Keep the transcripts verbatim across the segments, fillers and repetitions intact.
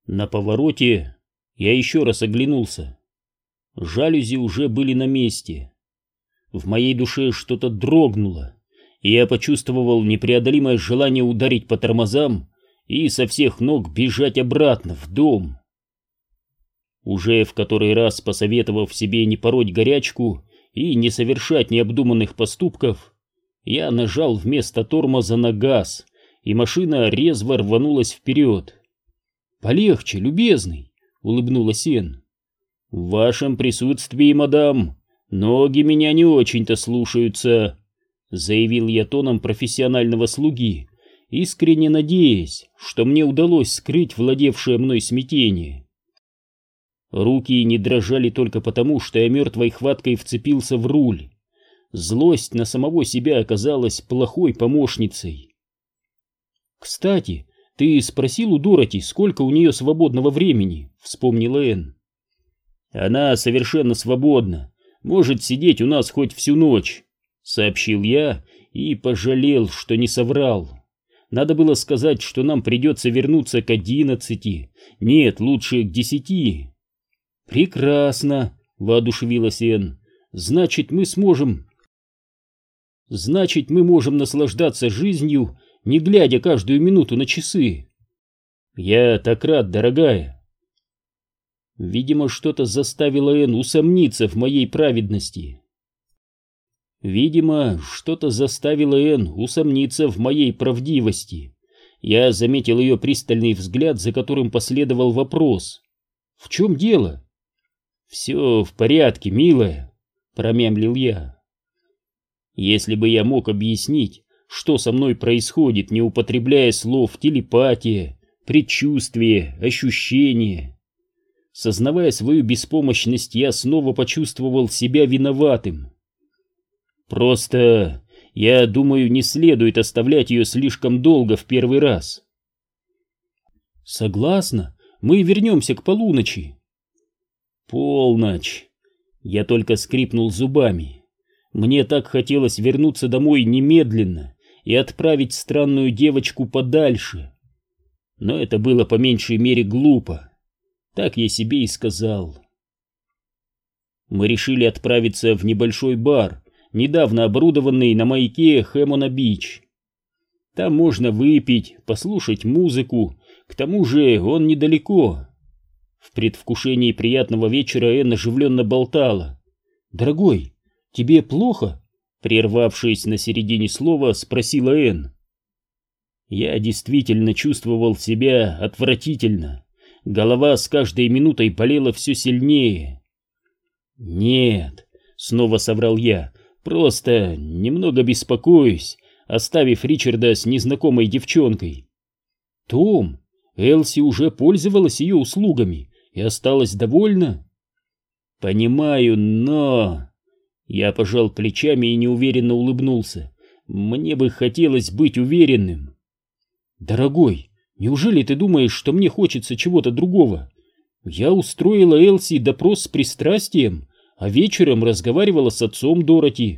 На повороте я еще раз оглянулся. Жалюзи уже были на месте. В моей душе что-то дрогнуло, и я почувствовал непреодолимое желание ударить по тормозам и со всех ног бежать обратно в дом. Уже в который раз посоветовав себе не пороть горячку и не совершать необдуманных поступков, я нажал вместо тормоза на газ, и машина резво рванулась вперед. «Полегче, любезный!» — улыбнулась Энн. «В вашем присутствии, мадам, ноги меня не очень-то слушаются», — заявил я тоном профессионального слуги, искренне надеясь, что мне удалось скрыть владевшее мной смятение. Руки не дрожали только потому, что я мертвой хваткой вцепился в руль. Злость на самого себя оказалась плохой помощницей. «Кстати, ты спросил у Дороти, сколько у нее свободного времени?» — вспомнила Энн. «Она совершенно свободна, может сидеть у нас хоть всю ночь», — сообщил я и пожалел, что не соврал. Надо было сказать, что нам придется вернуться к одиннадцати, нет, лучше к десяти. «Прекрасно», — воодушевилась Энн, — «значит, мы сможем...» «Значит, мы можем наслаждаться жизнью, не глядя каждую минуту на часы». «Я так рад, дорогая». Видимо, что-то заставило Энн усомниться в моей праведности. Видимо, что-то заставило Энн усомниться в моей правдивости. Я заметил ее пристальный взгляд, за которым последовал вопрос. «В чем дело?» «Все в порядке, милая», — промямлил я. Если бы я мог объяснить, что со мной происходит, не употребляя слов телепатия, предчувствие, ощущение. Сознавая свою беспомощность, я снова почувствовал себя виноватым. Просто, я думаю, не следует оставлять ее слишком долго в первый раз. Согласна, мы вернемся к полуночи. Полночь. Я только скрипнул зубами. Мне так хотелось вернуться домой немедленно и отправить странную девочку подальше. Но это было по меньшей мере глупо. Так я себе и сказал. Мы решили отправиться в небольшой бар, недавно оборудованный на маяке Хэммона-Бич. Там можно выпить, послушать музыку, к тому же он недалеко. В предвкушении приятного вечера Энн оживленно болтала. «Дорогой, тебе плохо?» Прервавшись на середине слова, спросила Энн. Я действительно чувствовал себя отвратительно. Голова с каждой минутой болела все сильнее. «Нет», — снова соврал я, — «просто немного беспокоюсь, оставив Ричарда с незнакомой девчонкой». «Том, Элси уже пользовалась ее услугами и осталась довольна». «Понимаю, но...» Я пожал плечами и неуверенно улыбнулся. «Мне бы хотелось быть уверенным». «Дорогой, неужели ты думаешь, что мне хочется чего-то другого? Я устроила Элси допрос с пристрастием, а вечером разговаривала с отцом Дороти».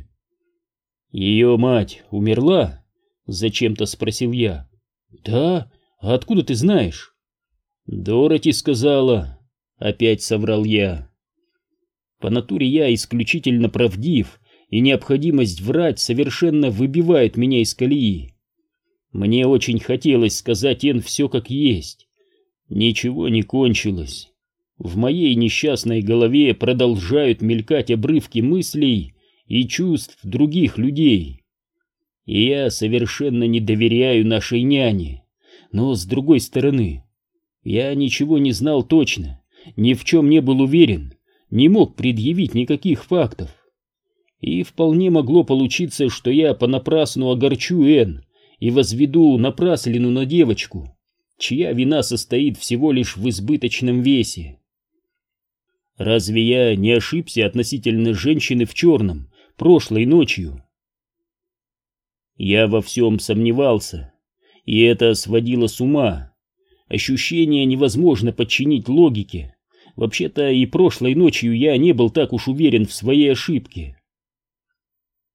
«Ее мать умерла?» — зачем-то спросил я. «Да? А откуда ты знаешь?» «Дороти сказала». Опять соврал я. По натуре я исключительно правдив, и необходимость врать совершенно выбивает меня из колеи. Мне очень хотелось сказать Энн все как есть. Ничего не кончилось. В моей несчастной голове продолжают мелькать обрывки мыслей и чувств других людей. И я совершенно не доверяю нашей няне. Но, с другой стороны, я ничего не знал точно, ни в чем не был уверен, не мог предъявить никаких фактов. И вполне могло получиться, что я понапрасну огорчу Энн и возведу напраслину на девочку, чья вина состоит всего лишь в избыточном весе. Разве я не ошибся относительно женщины в черном прошлой ночью? Я во всем сомневался, и это сводило с ума. Ощущение невозможно подчинить логике. Вообще-то и прошлой ночью я не был так уж уверен в своей ошибке.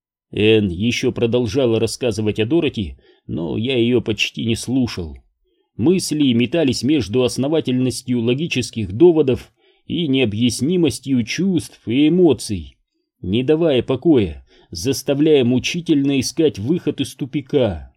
Энн еще продолжала рассказывать о Дороти, но я ее почти не слушал. Мысли метались между основательностью логических доводов и необъяснимостью чувств и эмоций, не давая покоя, заставляя мучительно искать выход из тупика.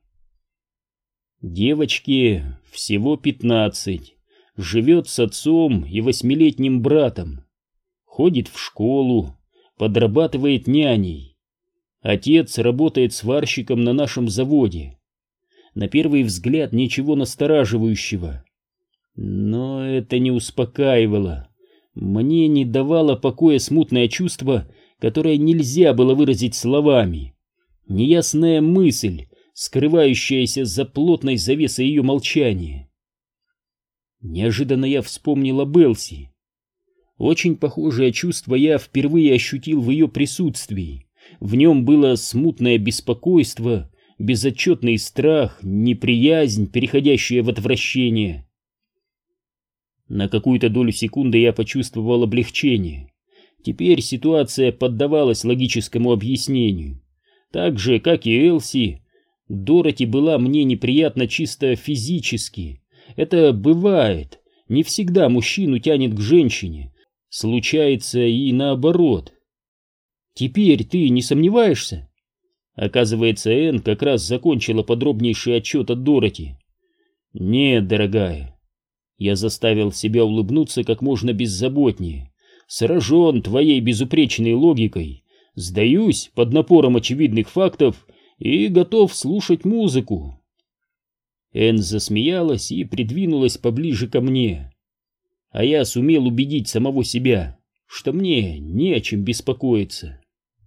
Девочке всего пятнадцать, живет с отцом и восьмилетним братом, ходит в школу, подрабатывает няней. Отец работает сварщиком на нашем заводе. На первый взгляд ничего настораживающего. Но это не успокаивало. Мне не давало покоя смутное чувство, которое нельзя было выразить словами. Неясная мысль, скрывающаяся за плотной завесой ее молчания. Неожиданно я вспомнил об Элси. Очень похожее чувство я впервые ощутил в ее присутствии. В нем было смутное беспокойство, безотчетный страх, неприязнь, переходящая в отвращение. На какую-то долю секунды я почувствовал облегчение. Теперь ситуация поддавалась логическому объяснению. Так же, как и Элси, Дороти была мне неприятна чисто физически. Это бывает. Не всегда мужчину тянет к женщине. Случается и наоборот. Теперь ты не сомневаешься? Оказывается, Энн как раз закончила подробнейший отчет от Дороти. Нет, дорогая. Я заставил себя улыбнуться как можно беззаботнее. Сражен твоей безупречной логикой, сдаюсь под напором очевидных фактов и готов слушать музыку. Энн засмеялась и придвинулась поближе ко мне. А я сумел убедить самого себя, что мне не о чем беспокоиться.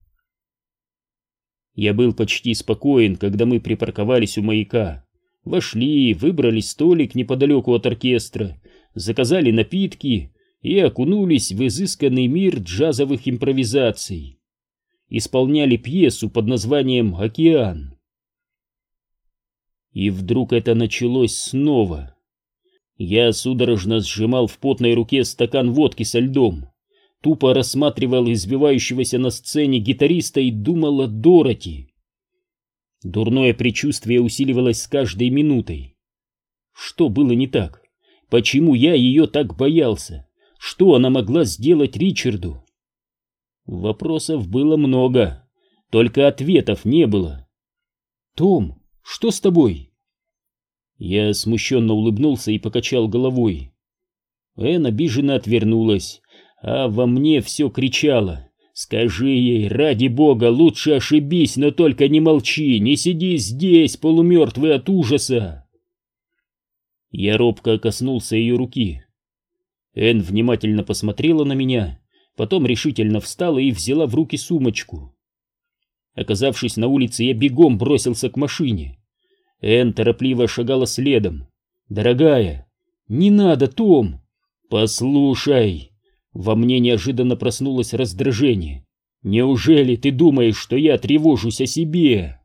Я был почти спокоен, когда мы припарковались у маяка. Вошли, выбрали столик неподалеку от оркестра, заказали напитки и окунулись в изысканный мир джазовых импровизаций. Исполняли пьесу под названием «Океан». И вдруг это началось снова. Я судорожно сжимал в потной руке стакан водки со льдом, тупо рассматривал избивающегося на сцене гитариста и думал о Дороти. Дурное предчувствие усиливалось с каждой минутой. Что было не так? Почему я ее так боялся? Что она могла сделать Ричарду? Вопросов было много, только ответов не было. «Том, что с тобой?» Я смущенно улыбнулся и покачал головой. Энн обиженно отвернулась, а во мне все кричало: «Скажи ей, ради бога, лучше ошибись, но только не молчи, не сиди здесь, полумертвый от ужаса!» Я робко коснулся ее руки. Энн внимательно посмотрела на меня, потом решительно встала и взяла в руки сумочку. Оказавшись на улице, я бегом бросился к машине. Энн торопливо шагала следом. «Дорогая!» «Не надо, Том!» «Послушай!» Во мне неожиданно проснулось раздражение. «Неужели ты думаешь, что я тревожусь о себе?»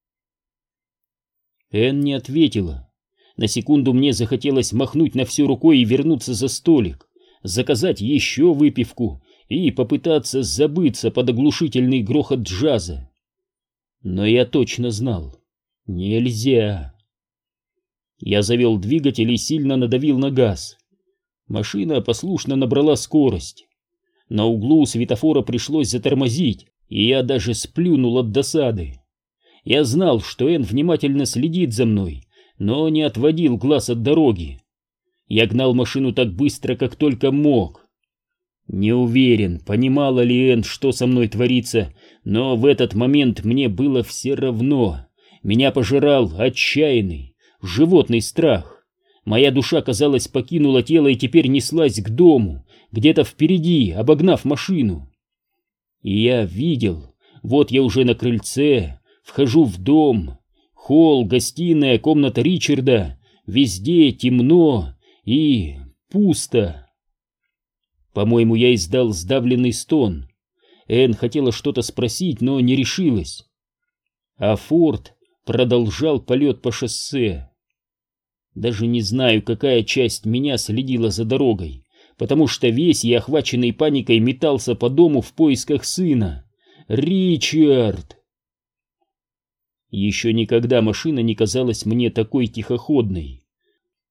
Энн не ответила. На секунду мне захотелось махнуть на всю рукой и вернуться за столик, заказать еще выпивку и попытаться забыться под оглушительный грохот джаза. Но я точно знал. Нельзя. Я завел двигатель и сильно надавил на газ. Машина послушно набрала скорость. На углу у светофора пришлось затормозить, и я даже сплюнул от досады. Я знал, что Энн внимательно следит за мной, но не отводил глаз от дороги. Я гнал машину так быстро, как только мог. Не уверен, понимала ли Энн, что со мной творится, но в этот момент мне было все равно. Меня пожирал отчаянный, животный страх. Моя душа, казалось, покинула тело и теперь неслась к дому, где-то впереди, обогнав машину. И я видел, вот я уже на крыльце, вхожу в дом, холл, гостиная, комната Ричарда, везде темно и пусто. По-моему, я издал сдавленный стон. Энн хотела что-то спросить, но не решилась. А Форд продолжал полет по шоссе. Даже не знаю, какая часть меня следила за дорогой, потому что весь я, охваченный паникой, метался по дому в поисках сына. Ричард! Еще никогда машина не казалась мне такой тихоходной.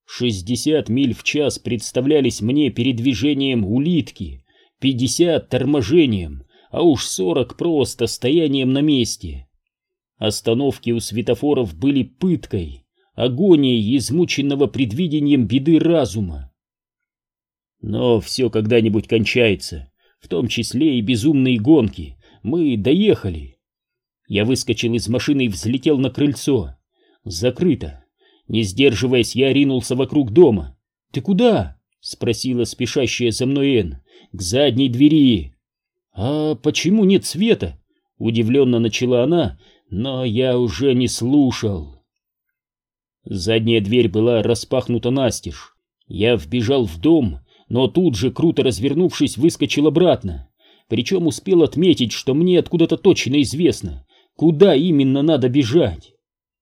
шестьдесят миль в час представлялись мне передвижением улитки, пятьдесят торможением, а уж сорок просто стоянием на месте. Остановки у светофоров были пыткой, агонией измученного предвидением беды разума. Но все когда-нибудь кончается, в том числе и безумные гонки. Мы доехали. Я выскочил из машины и взлетел на крыльцо. Закрыто. Не сдерживаясь, я ринулся вокруг дома. «Ты куда?» — спросила спешащая за мной Энн. «К задней двери». «А почему нет света?» — удивленно начала она, но я уже не слушал. Задняя дверь была распахнута настежь. Я вбежал в дом, но тут же, круто развернувшись, выскочил обратно. Причем успел отметить, что мне откуда-то точно известно, куда именно надо бежать.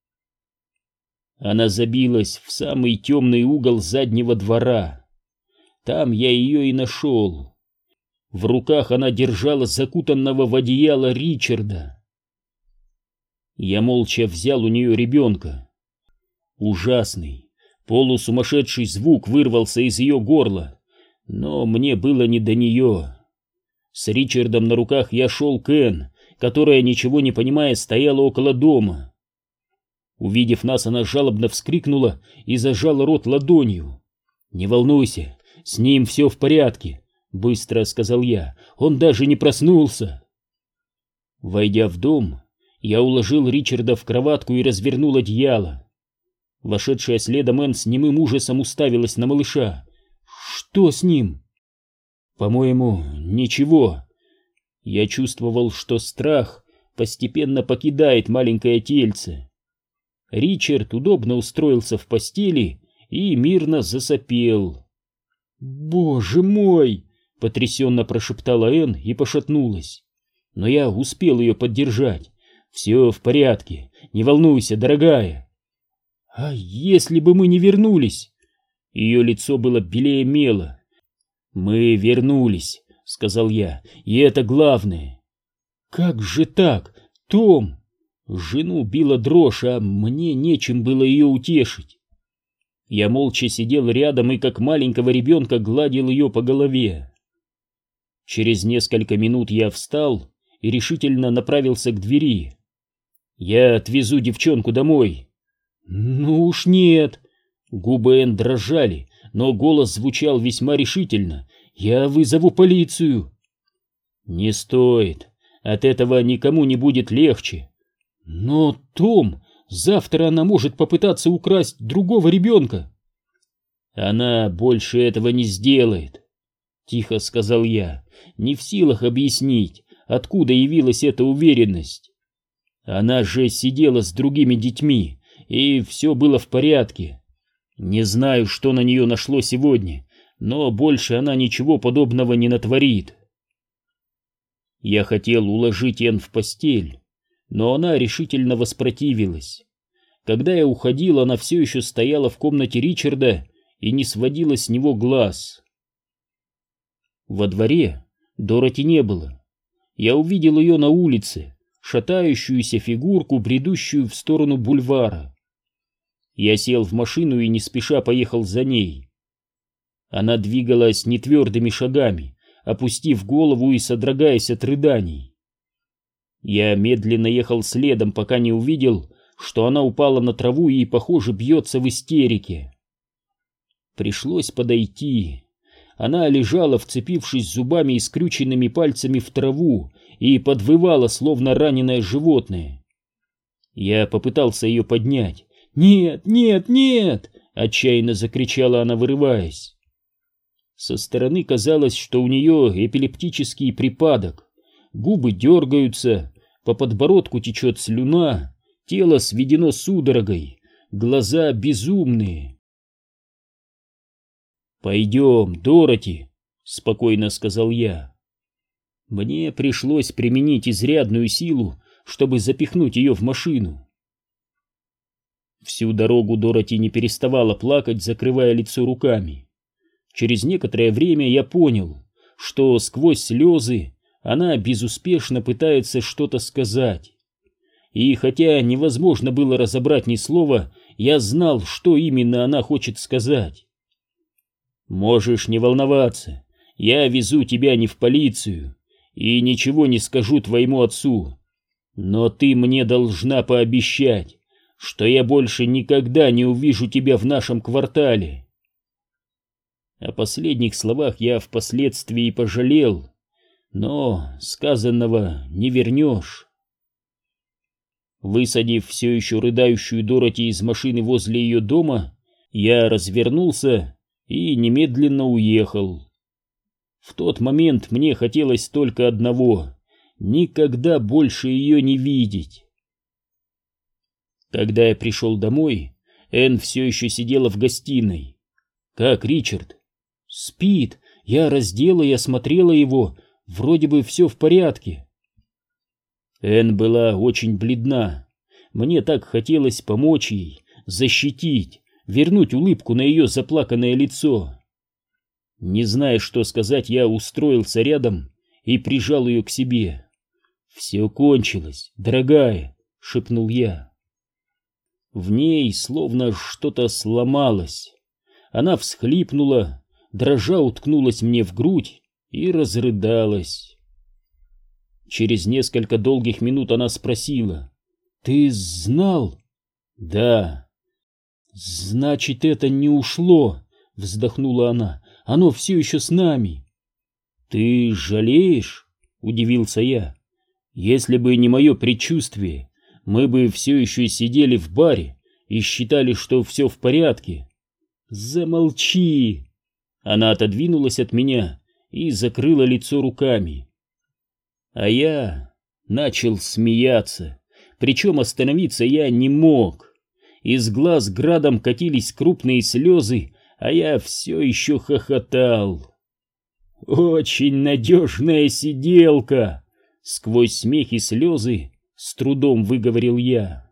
Она забилась в самый темный угол заднего двора. Там я ее и нашел. В руках она держала закутанного в одеяло Ричарда. Я молча взял у нее ребенка. Ужасный, полусумасшедший звук вырвался из ее горла, но мне было не до нее. С Ричардом на руках я шел к Энн, которая, ничего не понимая, стояла около дома. Увидев нас, она жалобно вскрикнула и зажала рот ладонью. «Не волнуйся, с ним все в порядке», — быстро сказал я. «Он даже не проснулся». Войдя в дом, я уложил Ричарда в кроватку и развернул одеяло. Вошедшая следом Энн с немым ужасом уставилась на малыша. «Что с ним?» «По-моему, ничего». Я чувствовал, что страх постепенно покидает маленькое тельце. Ричард удобно устроился в постели и мирно засопел. «Боже мой!» — потрясенно прошептала Энн и пошатнулась. Но я успел ее поддержать. «Все в порядке, не волнуйся, дорогая». «А если бы мы не вернулись?» Ее лицо было белее мела. «Мы вернулись», — сказал я, — «и это главное». «Как же так, Том?» Жену била дрожь, а мне нечем было ее утешить. Я молча сидел рядом и как маленького ребенка гладил ее по голове. Через несколько минут я встал и решительно направился к двери. «Я отвезу девчонку домой». «Ну уж нет». Губы Энн дрожали, но голос звучал весьма решительно. «Я вызову полицию». «Не стоит. От этого никому не будет легче». «Но, Том, завтра она может попытаться украсть другого ребенка». «Она больше этого не сделает», — тихо сказал я, не в силах объяснить, откуда явилась эта уверенность. Она же сидела с другими детьми, и все было в порядке. Не знаю, что на нее нашло сегодня, но больше она ничего подобного не натворит. Я хотел уложить Энн в постель, но она решительно воспротивилась. Когда я уходил, она все еще стояла в комнате Ричарда и не сводила с него глаз. Во дворе Дороти не было. Я увидел ее на улице, шатающуюся фигурку, бредущую в сторону бульвара. Я сел в машину и не спеша поехал за ней. Она двигалась нетвердыми шагами, опустив голову и содрогаясь от рыданий. Я медленно ехал следом, пока не увидел, что она упала на траву и, похоже, бьется в истерике. Пришлось подойти. Она лежала, вцепившись зубами и скрюченными пальцами в траву, и подвывала, словно раненое животное. Я попытался ее поднять. «Нет, нет, нет!» — отчаянно закричала она, вырываясь. Со стороны казалось, что у нее эпилептический припадок. Губы дергаются, по подбородку течет слюна, тело сведено судорогой, глаза безумные. «Пойдем, Дороти», — спокойно сказал я. Мне пришлось применить изрядную силу, чтобы запихнуть ее в машину. Всю дорогу Дороти не переставала плакать, закрывая лицо руками. Через некоторое время я понял, что сквозь слезы она безуспешно пытается что-то сказать. И хотя невозможно было разобрать ни слова, Я знал, что именно она хочет сказать. «Можешь не волноваться, я везу тебя не в полицию и ничего не скажу твоему отцу. Но ты мне должна пообещать, что я больше никогда не увижу тебя в нашем квартале». О последних словах я впоследствии пожалел, но сказанного не вернешь. Высадив все еще рыдающую Дороти из машины возле ее дома, я развернулся и немедленно уехал. В тот момент мне хотелось только одного — никогда больше ее не видеть. Когда я пришел домой, Энн все еще сидела в гостиной. «Как Ричард?» «Спит. Я раздела и осмотрела его. Вроде бы все в порядке». Энн была очень бледна. Мне так хотелось помочь ей, защитить, вернуть улыбку на ее заплаканное лицо. Не зная, что сказать, я устроился рядом и прижал ее к себе. «Все кончилось, дорогая», — шепнул я. В ней словно что-то сломалось. Она всхлипнула, дрожа уткнулась мне в грудь и разрыдалась. Через несколько долгих минут она спросила: «Ты знал?» «Да». «Значит, это не ушло», — вздохнула она. «Оно все еще с нами». «Ты жалеешь?» — удивился я. «Если бы не мое предчувствие, мы бы все еще сидели в баре и считали, что все в порядке». «Замолчи!» Она отодвинулась от меня и закрыла лицо руками. А я начал смеяться, причем остановиться я не мог. Из глаз градом катились крупные слезы, а я все еще хохотал. «Очень надежная сиделка!» — сквозь смех и слезы с трудом выговорил я.